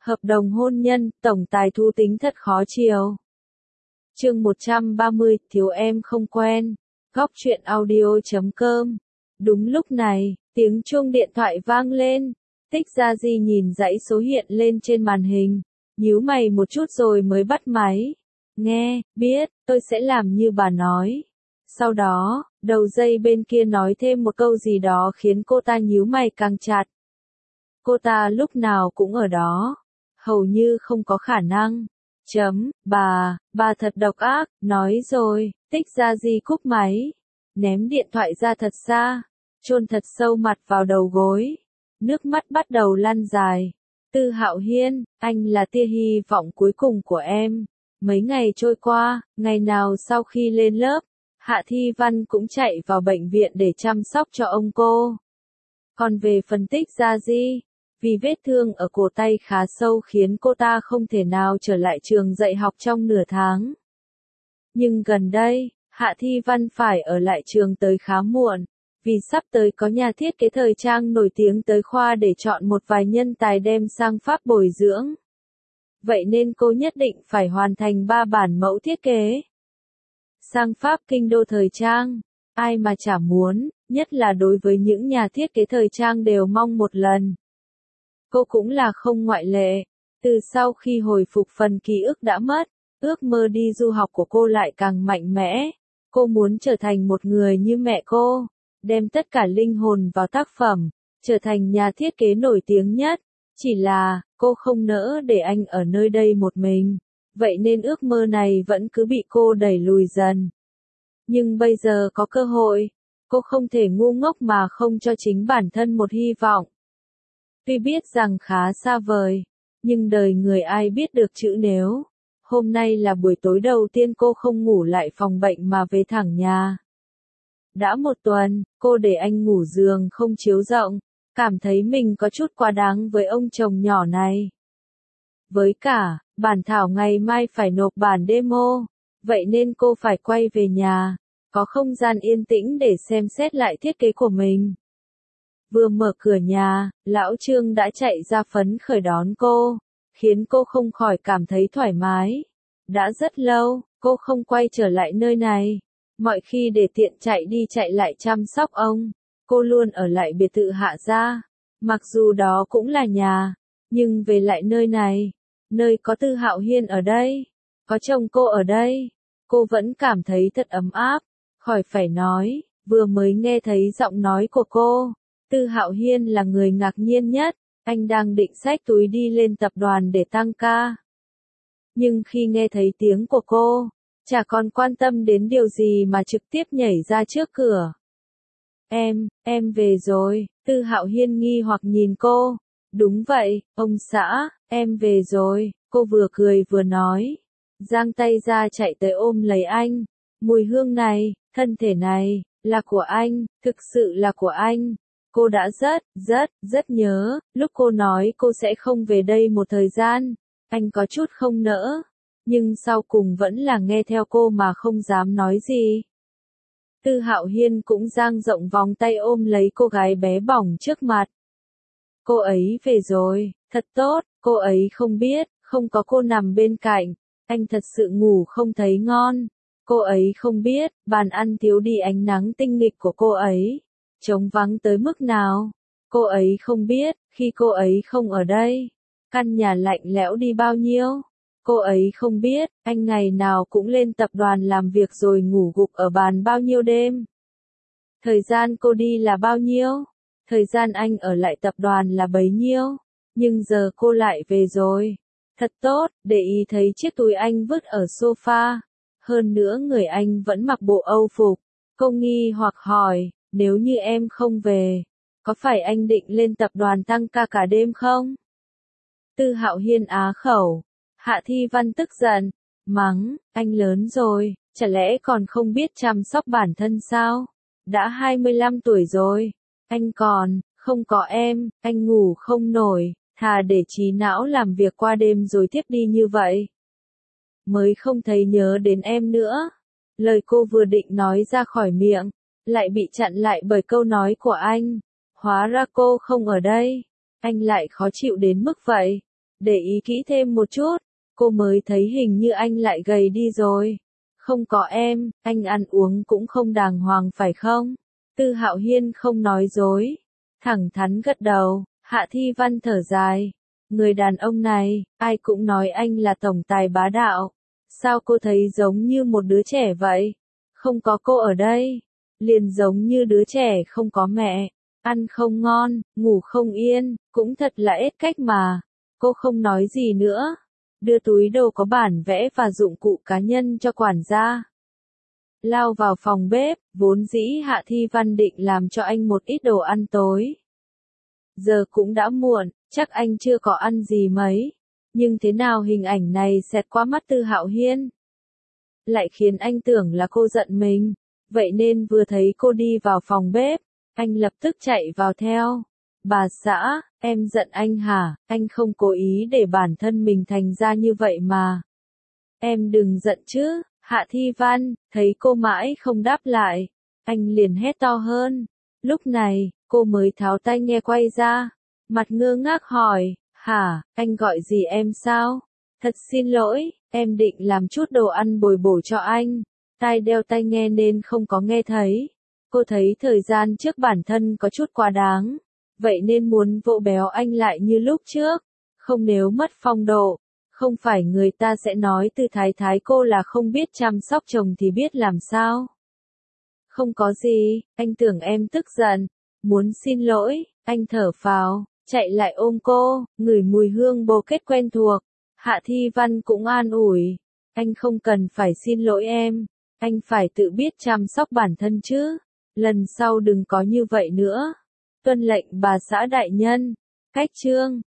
Hợp đồng hôn nhân, tổng tài thu tính thật khó chiều. Chương 130, thiếu em không quen. Góc truyện audio.com. Đúng lúc này, tiếng chuông điện thoại vang lên. Tích Gia Di nhìn dãy số hiện lên trên màn hình, nhíu mày một chút rồi mới bắt máy. Nghe, biết, tôi sẽ làm như bà nói. Sau đó, đầu dây bên kia nói thêm một câu gì đó khiến cô ta nhíu mày càng chặt. Cô ta lúc nào cũng ở đó. Hầu như không có khả năng. Bà thật độc ác, nói rồi, Tích Gia Di cúp máy. Ném điện thoại ra thật xa, chôn thật sâu mặt vào đầu gối. Nước mắt bắt đầu lăn dài. Tư Hạo Hiên, anh là tia hy vọng cuối cùng của em. Mấy ngày trôi qua, ngày nào sau khi lên lớp, Hạ Thi Văn cũng chạy vào bệnh viện để chăm sóc cho ông cô. Còn về phân tích Gia Di, vì vết thương ở cổ tay khá sâu khiến cô ta không thể nào trở lại trường dạy học trong nửa tháng. Nhưng gần đây, Hạ Thi Văn phải ở lại trường tới khá muộn, vì sắp tới có nhà thiết kế thời trang nổi tiếng tới khoa để chọn một vài nhân tài đem sang Pháp bồi dưỡng. Vậy nên cô nhất định phải hoàn thành 3 bản mẫu thiết kế. Sang Pháp kinh đô thời trang, ai mà chả muốn, nhất là đối với những nhà thiết kế thời trang đều mong một lần. Cô cũng là không ngoại lệ. Từ sau khi hồi phục phần ký ức đã mất, ước mơ đi du học của cô lại càng mạnh mẽ. Cô muốn trở thành một người như mẹ cô, đem tất cả linh hồn vào tác phẩm, trở thành nhà thiết kế nổi tiếng nhất. Chỉ là, cô không nỡ để anh ở nơi đây một mình. Vậy nên ước mơ này vẫn cứ bị cô đẩy lùi dần. Nhưng bây giờ có cơ hội, cô không thể ngu ngốc mà không cho chính bản thân một hy vọng. Tuy biết rằng khá xa vời, nhưng đời người ai biết được chữ nếu. Hôm nay là buổi tối đầu tiên cô không ngủ lại phòng bệnh mà về thẳng nhà. Đã một tuần, cô để anh ngủ giường không chiếu rộng, cảm thấy mình có chút quá đáng với ông chồng nhỏ này. Với cả, bản thảo ngày mai phải nộp bản demo, vậy nên cô phải quay về nhà, có không gian yên tĩnh để xem xét lại thiết kế của mình. Vừa mở cửa nhà, lão Trương đã chạy ra phấn khởi đón cô, khiến cô không khỏi cảm thấy thoải mái. Đã rất lâu, cô không quay trở lại nơi này. Mọi khi để tiện chạy đi chạy lại chăm sóc ông, cô luôn ở lại biệt thự Hạ gia. Mặc dù đó cũng là nhà, nhưng về lại nơi này, nơi có Tư Hạo Hiên ở đây, có chồng cô ở đây, cô vẫn cảm thấy thật ấm áp. Khỏi phải nói, vừa mới nghe thấy giọng nói của cô, Tư Hạo Hiên là người ngạc nhiên nhất. Anh đang định xách túi đi lên tập đoàn để tăng ca. Nhưng khi nghe thấy tiếng của cô, chả còn quan tâm đến điều gì mà trực tiếp nhảy ra trước cửa. Em về rồi, Tư Hạo Hiên nghi hoặc nhìn cô. Đúng vậy, ông xã, em về rồi, cô vừa cười vừa nói. Giang tay ra chạy tới ôm lấy anh. Mùi hương này, thân thể này, là của anh, thực sự là của anh. Cô đã rất nhớ, lúc cô nói cô sẽ không về đây một thời gian. Anh có chút không nỡ, nhưng sau cùng vẫn là nghe theo cô mà không dám nói gì. Tư Hạo Hiên cũng dang rộng vòng tay ôm lấy cô gái bé bỏng trước mặt. Cô ấy về rồi, thật tốt, cô ấy không biết, không có cô nằm bên cạnh, anh thật sự ngủ không thấy ngon. Cô ấy không biết, bàn ăn thiếu đi ánh nắng tinh nghịch của cô ấy, trống vắng tới mức nào. Cô ấy không biết, khi cô ấy không ở đây, căn nhà lạnh lẽo đi bao nhiêu. Cô ấy không biết, anh ngày nào cũng lên tập đoàn làm việc rồi ngủ gục ở bàn bao nhiêu đêm. Thời gian cô đi là bao nhiêu, thời gian anh ở lại tập đoàn là bấy nhiêu. Nhưng giờ cô lại về rồi. Thật tốt, để ý thấy chiếc túi anh vứt ở sofa. Hơn nữa người anh vẫn mặc bộ Âu phục. Cô nghi hoặc hỏi, nếu như em không về, có phải anh định lên tập đoàn tăng ca cả đêm không? Tư Hạo Hiên á khẩu. Hạ Thi Văn tức giận, mắng, anh lớn rồi, chả lẽ còn không biết chăm sóc bản thân sao? Đã 25 tuổi rồi, anh còn, không có em, anh ngủ không nổi, thà để trí não làm việc qua đêm rồi tiếp đi như vậy. Mới không thấy nhớ đến em nữa. Lời cô vừa định nói ra khỏi miệng, lại bị chặn lại bởi câu nói của anh. Hóa ra cô không ở đây, anh lại khó chịu đến mức vậy. Để ý kỹ thêm một chút, cô mới thấy hình như anh lại gầy đi rồi. Không có em, anh ăn uống cũng không đàng hoàng phải không? Tư Hạo Hiên không nói dối, thẳng thắn gật đầu. Hạ Thi Văn thở dài. Người đàn ông này, ai cũng nói anh là tổng tài bá đạo. Sao cô thấy giống như một đứa trẻ vậy? Không có cô ở đây, liền giống như đứa trẻ không có mẹ. Ăn không ngon, ngủ không yên, cũng thật là ết cách mà. Cô không nói gì nữa. Đưa túi đồ có bản vẽ và dụng cụ cá nhân cho quản gia. Lao vào phòng bếp, vốn dĩ Hạ Thi Văn định làm cho anh một ít đồ ăn tối. Giờ cũng đã muộn, chắc anh chưa có ăn gì mấy. Nhưng thế nào hình ảnh này xẹt qua mắt Tư Hạo Hiên? Lại khiến anh tưởng là cô giận mình. Vậy nên vừa thấy cô đi vào phòng bếp, anh lập tức chạy vào theo. Bà xã, em giận anh hả? Anh không cố ý để bản thân mình thành ra như vậy mà. Em đừng giận chứ. Hạ Thi Văn, thấy cô mãi không đáp lại. Anh liền hét to hơn. Lúc này, cô mới tháo tai nghe quay ra. Mặt ngơ ngác hỏi, hả, anh gọi gì em sao? Thật xin lỗi, em định làm chút đồ ăn bồi bổ cho anh. Tai đeo tai nghe nên không có nghe thấy. Cô thấy thời gian trước bản thân có chút quá đáng. Vậy nên muốn vỗ béo anh lại như lúc trước. Không nếu mất phong độ. Không phải người ta sẽ nói từ thái thái cô là không biết chăm sóc chồng thì biết làm sao. Không có gì, anh tưởng em tức giận. Muốn xin lỗi, anh thở phào, chạy lại ôm cô, ngửi mùi hương bồ kết quen thuộc. Hạ Thi Văn cũng an ủi. Anh không cần phải xin lỗi em. Anh phải tự biết chăm sóc bản thân chứ. Lần sau đừng có như vậy nữa. Tuân lệnh bà xã đại nhân. Cách chương